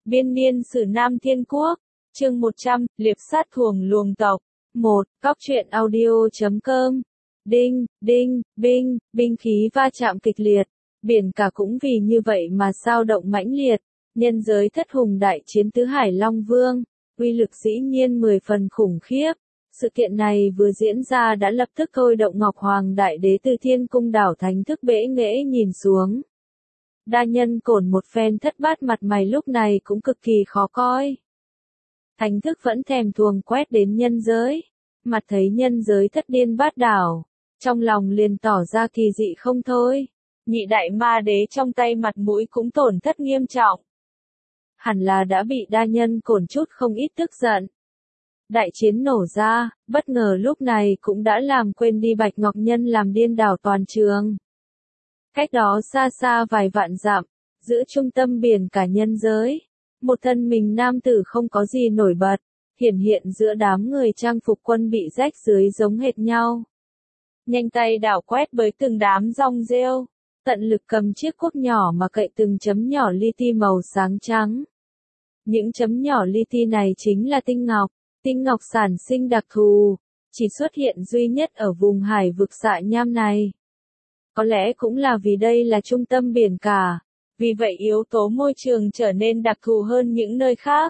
Biên niên sử Nam Thiên Quốc, chương 100, liệp sát thuồng luồng tộc. 1. Cóc truyện audio.com. Đinh, đinh, binh, binh khí va chạm kịch liệt. Biển cả cũng vì như vậy mà sao động mãnh liệt. Nhân giới thất hùng đại chiến tứ Hải Long Vương, uy lực dĩ nhiên 10 phần khủng khiếp. Sự kiện này vừa diễn ra đã lập tức thôi động Ngọc Hoàng Đại Đế từ Thiên Cung đảo thánh thức bẽ nghễ nhìn xuống. Đa Nhân Cổn một phen thất bát mặt mày lúc này cũng cực kỳ khó coi. Thánh thức vẫn thèm thuồng quét đến nhân giới, mặt thấy nhân giới thất điên bát đảo, trong lòng liền tỏ ra kỳ dị không thôi. Nhị đại ma đế trong tay mặt mũi cũng tổn thất nghiêm trọng. Hẳn là đã bị Đa Nhân Cổn chút không ít tức giận. Đại chiến nổ ra, bất ngờ lúc này cũng đã làm quên đi Bạch Ngọc Nhân làm điên đảo toàn trường. Cách đó xa xa vài vạn dặm, giữa trung tâm biển cả nhân giới, một thân mình nam tử không có gì nổi bật, hiển hiện giữa đám người trang phục quân bị rách dưới giống hệt nhau. Nhanh tay đảo quét với từng đám rong rêu, tận lực cầm chiếc cuốc nhỏ mà cậy từng chấm nhỏ li ti màu sáng trắng. Những chấm nhỏ li ti này chính là tinh ngọc sản sinh đặc thù, chỉ xuất hiện duy nhất ở vùng hải vực Xạ Nham này. Có lẽ cũng là vì đây là trung tâm biển cả, vì vậy yếu tố môi trường trở nên đặc thù hơn những nơi khác.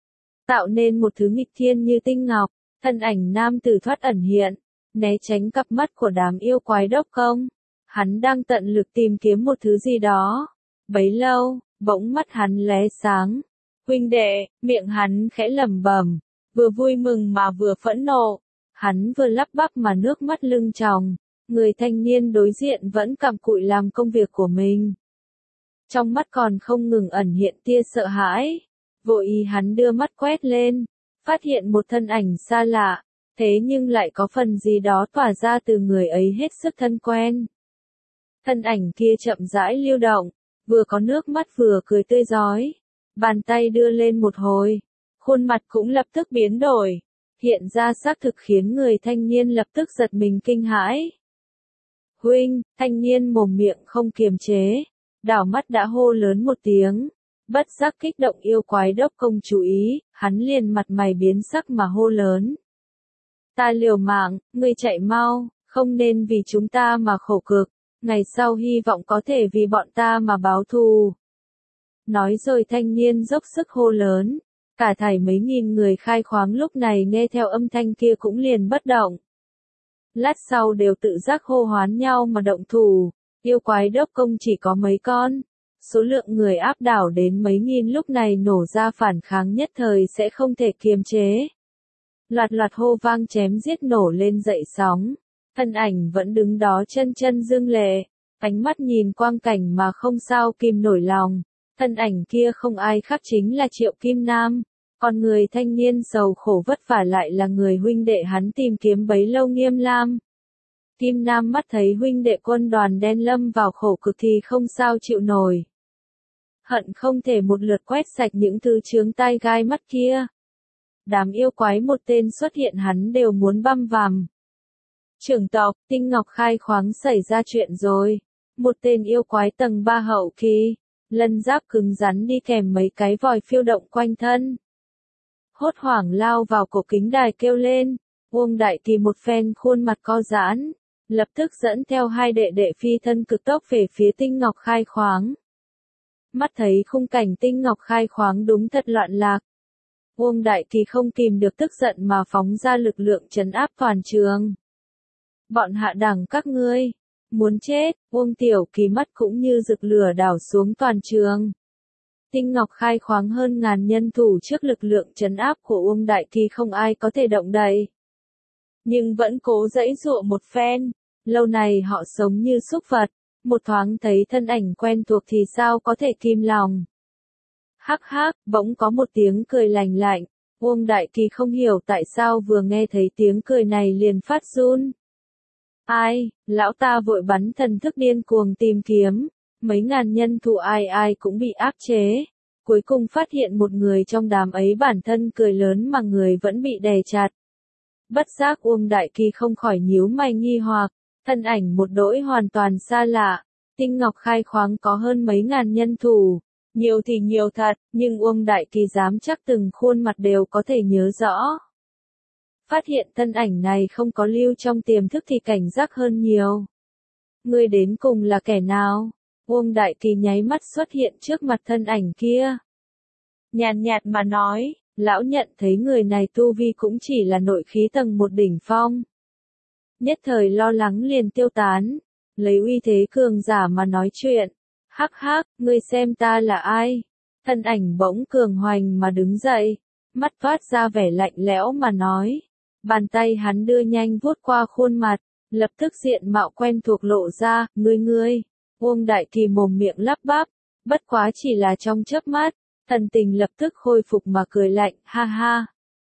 Tạo nên một thứ nghịch thiên như tinh ngọc, thân ảnh nam tử thoát ẩn hiện, né tránh cặp mắt của đám yêu quái đốc công. Hắn đang tận lực tìm kiếm một thứ gì đó. Bấy lâu, bỗng mắt hắn lóe sáng. Huynh đệ, miệng hắn khẽ lẩm bẩm, vừa vui mừng mà vừa phẫn nộ. Hắn vừa lắp bắp mà nước mắt lưng tròng. Người thanh niên đối diện vẫn cặm cụi làm công việc của mình. Trong mắt còn không ngừng ẩn hiện tia sợ hãi. Vội ý hắn đưa mắt quét lên, phát hiện một thân ảnh xa lạ, thế nhưng lại có phần gì đó tỏa ra từ người ấy hết sức thân quen. Thân ảnh kia chậm rãi lưu động, vừa có nước mắt vừa cười tươi rói. Bàn tay đưa lên một hồi, khuôn mặt cũng lập tức biến đổi, hiện ra xác thực khiến người thanh niên lập tức giật mình kinh hãi. Huynh, thanh niên mồm miệng không kiềm chế, đảo mắt đã hô lớn một tiếng, bất giác kích động yêu quái đốc công chú ý, hắn liền mặt mày biến sắc mà hô lớn. Ta liều mạng, ngươi chạy mau, không nên vì chúng ta mà khổ cực, ngày sau hy vọng có thể vì bọn ta mà báo thù. Nói rồi thanh niên dốc sức hô lớn, cả thảy mấy nghìn người khai khoáng lúc này nghe theo âm thanh kia cũng liền bất động. Lát sau đều tự giác hô hoán nhau mà động thủ, yêu quái đốc công chỉ có mấy con, số lượng người áp đảo đến mấy nghìn lúc này nổ ra phản kháng nhất thời sẽ không thể kiềm chế. Loạt loạt hô vang chém giết nổ lên dậy sóng, thân ảnh vẫn đứng đó chân chân dương lệ, ánh mắt nhìn quang cảnh mà không sao kìm nổi lòng, thân ảnh kia không ai khác chính là Triệu Kim Nam. Còn người thanh niên sầu khổ vất vả lại là người huynh đệ hắn tìm kiếm bấy lâu Nghiêm Lam. Kim Nam mắt thấy huynh đệ quân đoàn đen lâm vào khổ cực thì không sao chịu nổi. Hận không thể một lượt quét sạch những thứ chướng tai gai mắt kia. Đám yêu quái một tên xuất hiện hắn đều muốn băm vằm. Trưởng tộc, Tinh Ngọc khai khoáng xảy ra chuyện rồi. Một tên yêu quái tầng 3 hậu kỳ, lân giáp cứng rắn đi kèm mấy cái vòi phiêu động quanh thân. Hốt hoảng lao vào cổ kính đài kêu lên, Uông Đại Kỳ một phen khuôn mặt co giãn, lập tức dẫn theo hai đệ đệ phi thân cực tốc về phía Tinh Ngọc khai khoáng. Mắt thấy khung cảnh Tinh Ngọc khai khoáng đúng thật loạn lạc. Uông Đại Kỳ không kìm được tức giận mà phóng ra lực lượng trấn áp toàn trường. Bọn hạ đẳng các ngươi, muốn chết, Uông Tiểu Kỳ mắt cũng như rực lửa đảo xuống toàn trường. Tinh Ngọc khai khoáng hơn ngàn nhân thủ trước lực lượng trấn áp của Uông Đại Kỳ không ai có thể động đậy. Nhưng vẫn cố giãy giụa một phen, lâu này họ sống như súc vật, một thoáng thấy thân ảnh quen thuộc thì sao có thể kìm lòng. Hắc hắc, bỗng có một tiếng cười lành lạnh, Uông Đại Kỳ không hiểu tại sao vừa nghe thấy tiếng cười này liền phát run. Ai, lão ta vội bắn thần thức điên cuồng tìm kiếm. Mấy ngàn nhân thủ ai cũng bị áp chế, cuối cùng phát hiện một người trong đám ấy bản thân cười lớn mà người vẫn bị đè chặt. Bất giác Uông Đại Kỳ không khỏi nhíu mày nghi hoặc, thân ảnh một đỗi hoàn toàn xa lạ, Tinh Ngọc khai khoáng có hơn mấy ngàn nhân thủ, Nhiều thì nhiều thật, nhưng Uông Đại Kỳ dám chắc từng khuôn mặt đều có thể nhớ rõ. Phát hiện thân ảnh này không có lưu trong tiềm thức thì cảnh giác hơn nhiều. Ngươi đến cùng là kẻ nào? Uông Đại Kỳ nháy mắt xuất hiện trước mặt thân ảnh kia. Nhàn nhạt mà nói, lão nhận thấy người này tu vi cũng chỉ là nội khí tầng 1 đỉnh phong. Nhất thời lo lắng liền tiêu tán, lấy uy thế cường giả mà nói chuyện. Hắc hắc, ngươi xem ta là ai? Thân ảnh bỗng cường hoành mà đứng dậy, mắt phát ra vẻ lạnh lẽo mà nói. Bàn tay hắn đưa nhanh vuốt qua khuôn mặt, lập tức diện mạo quen thuộc lộ ra, ngươi. Uông Đại Kỳ mồm miệng lắp bắp, bất quá chỉ là trong chớp mắt, thần tình lập tức khôi phục mà cười lạnh, ha ha.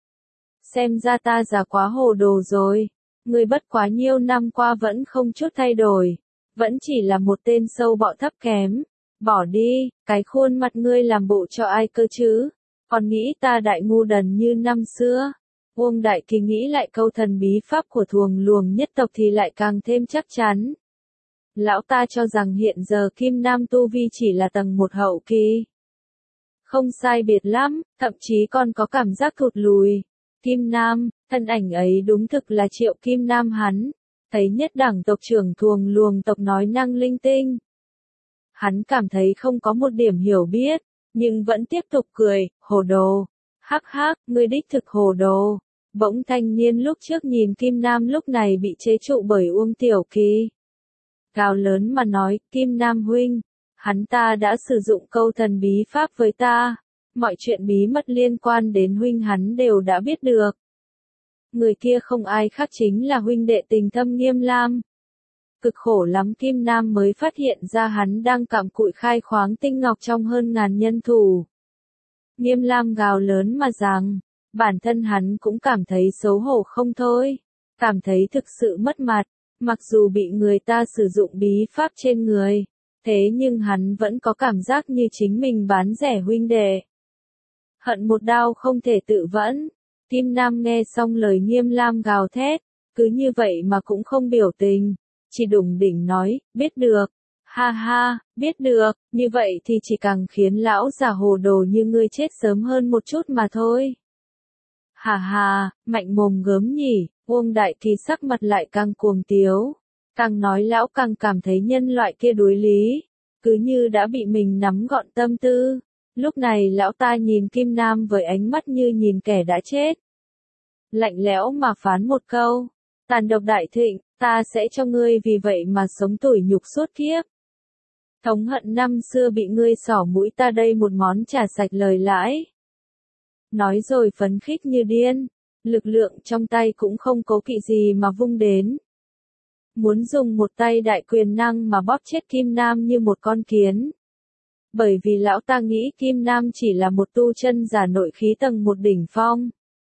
Xem ra ta già quá hồ đồ rồi, ngươi bất quá nhiêu năm qua vẫn không chút thay đổi, vẫn chỉ là một tên sâu bọ thấp kém. Bỏ đi, cái khuôn mặt ngươi làm bộ cho ai cơ chứ, còn nghĩ ta đại ngu đần như năm xưa. Uông Đại Kỳ nghĩ lại câu thần bí pháp của thuồng luồng nhất tộc thì lại càng thêm chắc chắn. Lão ta cho rằng hiện giờ Kim Nam tu vi chỉ là tầng 1 hậu kỳ. Không sai biệt lắm, thậm chí còn có cảm giác thụt lùi. Kim Nam, thân ảnh ấy đúng thực là Triệu Kim Nam hắn. Thấy nhất đẳng tộc trưởng thuồng luồng tộc nói năng linh tinh. Hắn cảm thấy không có một điểm hiểu biết, nhưng vẫn tiếp tục cười, hồ đồ. Hắc hắc, ngươi đích thực hồ đồ. Bỗng thanh niên lúc trước nhìn Kim Nam lúc này bị chế trụ bởi Uông Tiểu Kỳ. Gào lớn mà nói, Kim Nam huynh, hắn ta đã sử dụng câu thần bí pháp với ta. Mọi chuyện bí mật liên quan đến huynh hắn đều đã biết được. Người kia không ai khác chính là huynh đệ tình thâm Nghiêm Lam. Cực khổ lắm Kim Nam mới phát hiện ra hắn đang cặm cụi khai khoáng tinh ngọc trong hơn ngàn nhân thủ. Nghiêm Lam gào lớn mà rằng, bản thân hắn cũng cảm thấy xấu hổ không thôi, cảm thấy thực sự mất mặt, mặc dù bị người ta sử dụng bí pháp trên người, thế nhưng hắn vẫn có cảm giác như chính mình bán rẻ huynh đệ. Hận một đao không thể tự vẫn, Kim Nam nghe xong lời Nghiêm Lam gào thét, cứ như vậy mà cũng không biểu tình. Chỉ đủng đỉnh nói, biết được. Ha ha, biết được, như vậy thì chỉ càng khiến lão già hồ đồ như ngươi chết sớm hơn một chút mà thôi. Hà hà, mạnh mồm gớm nhỉ, Uông Đại Kỳ sắc mặt lại càng cuồng tiếu. Càng nói lão càng cảm thấy nhân loại kia đối lý, cứ như đã bị mình nắm gọn tâm tư. Lúc này lão ta nhìn Kim Nam với ánh mắt như nhìn kẻ đã chết. Lạnh lẽo mà phán một câu, tàn độc đại thịnh. Ta sẽ cho ngươi vì vậy mà sống tủi nhục suốt kiếp. Thống hận năm xưa bị ngươi xỏ mũi ta đây một món trả sạch lời lãi. Nói rồi phấn khích như điên, lực lượng trong tay cũng không cố kỵ gì mà vung đến. Muốn dùng một tay đại quyền năng mà bóp chết Kim Nam như một con kiến. Bởi vì lão ta nghĩ Kim Nam chỉ là một tu chân giả nội khí tầng 1 đỉnh phong.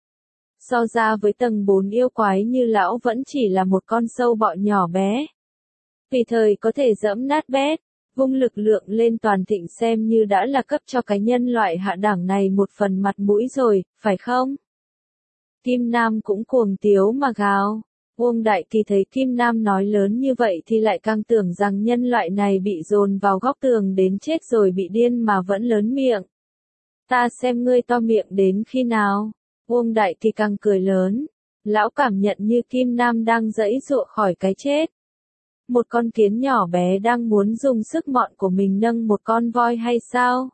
So ra với tầng 4 yêu quái như lão vẫn chỉ là một con sâu bọ nhỏ bé. Vì thời có thể dẫm nát bét, vung lực lượng lên toàn thịnh xem như đã là cấp cho cái nhân loại hạ đẳng này một phần mặt mũi rồi, phải không? Kim Nam cũng cuồng tiếu mà gào. Uông Đại Kỳ thấy Kim Nam nói lớn như vậy thì lại càng tưởng rằng nhân loại này bị dồn vào góc tường đến chết rồi bị điên mà vẫn lớn miệng. Ta xem ngươi to miệng đến khi nào? Uông Đại Kỳ càng cười lớn, lão cảm nhận như Kim Nam đang giãy giụa khỏi cái chết. Một con kiến nhỏ bé đang muốn dùng sức mọn của mình nâng một con voi hay sao?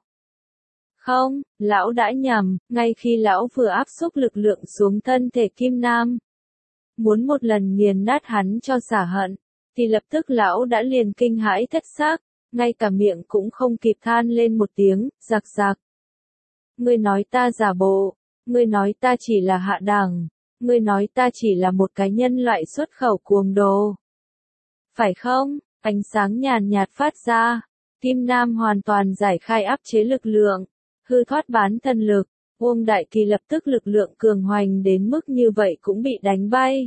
Không, lão đã nhầm, ngay khi lão vừa áp xúc lực lượng xuống thân thể Kim Nam. Muốn một lần nghiền nát hắn cho xả hận, thì lập tức lão đã liền kinh hãi thất xác, ngay cả miệng cũng không kịp than lên một tiếng, giặc giặc. Ngươi nói ta giả bộ. Ngươi nói ta chỉ là hạ đẳng, ngươi nói ta chỉ là một cái nhân loại xuất khẩu cuồng đồ. Phải không? Ánh sáng nhàn nhạt phát ra, Kim Nam hoàn toàn giải khai áp chế lực lượng, hư thoát bán thân lực, Uông Đại Kỳ lập tức lực lượng cường hoành đến mức như vậy cũng bị đánh bay.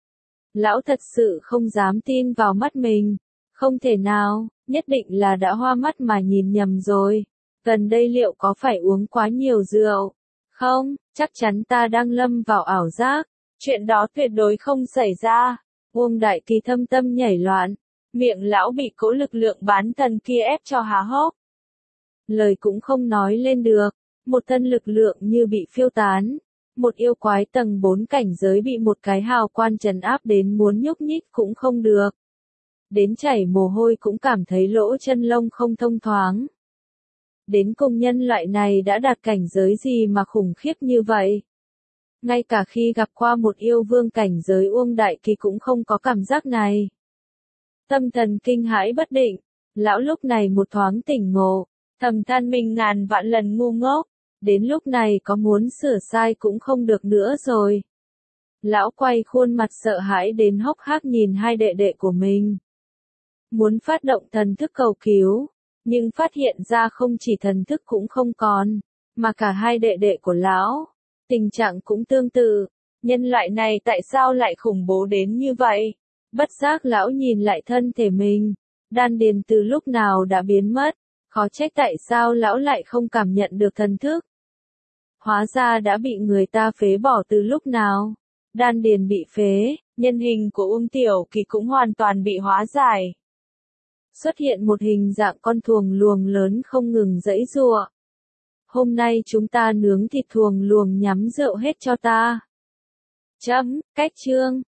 Lão thật sự không dám tin vào mắt mình, không thể nào, nhất định là đã hoa mắt mà nhìn nhầm rồi. Gần đây liệu có phải uống quá nhiều rượu? Không, chắc chắn ta đang lâm vào ảo giác, chuyện đó tuyệt đối không xảy ra. Uông Đại Kỳ thâm tâm nhảy loạn, miệng lão bị cỗ lực lượng bán thần kia ép cho há hốc. lời cũng không nói lên được, một thân lực lượng như bị phiêu tán, một yêu quái tầng 4 cảnh giới bị một cái hào quan trấn áp đến muốn nhúc nhích cũng không được. Đến chảy mồ hôi cũng cảm thấy lỗ chân lông không thông thoáng. Đến cùng nhân loại này đã đạt cảnh giới gì mà khủng khiếp như vậy? Ngay cả khi gặp qua một yêu vương cảnh giới Uông Đại Kỳ cũng không có cảm giác này. Tâm thần kinh hãi bất định, lão lúc này một thoáng tỉnh ngộ, thầm than mình ngàn vạn lần ngu ngốc, đến lúc này có muốn sửa sai cũng không được nữa rồi. Lão quay khuôn mặt sợ hãi đến hốc hác nhìn hai đệ đệ của mình. Muốn phát động thần thức cầu cứu, nhưng phát hiện ra không chỉ thần thức cũng không còn, mà cả hai đệ đệ của lão. Tình trạng cũng tương tự, nhân loại này tại sao lại khủng bố đến như vậy? Bất giác lão nhìn lại thân thể mình, đan điền từ lúc nào đã biến mất, khó trách tại sao lão lại không cảm nhận được thần thức. Hóa ra đã bị người ta phế bỏ từ lúc nào. Đan điền bị phế, nhân hình của Uông Tiểu Kỳ cũng hoàn toàn bị hóa giải. Xuất hiện một hình dạng con thuồng luồng lớn không ngừng giãy giụa. Hôm nay chúng ta nướng thịt thuồng luồng nhắm rượu hết cho ta. Chấm, cách chương.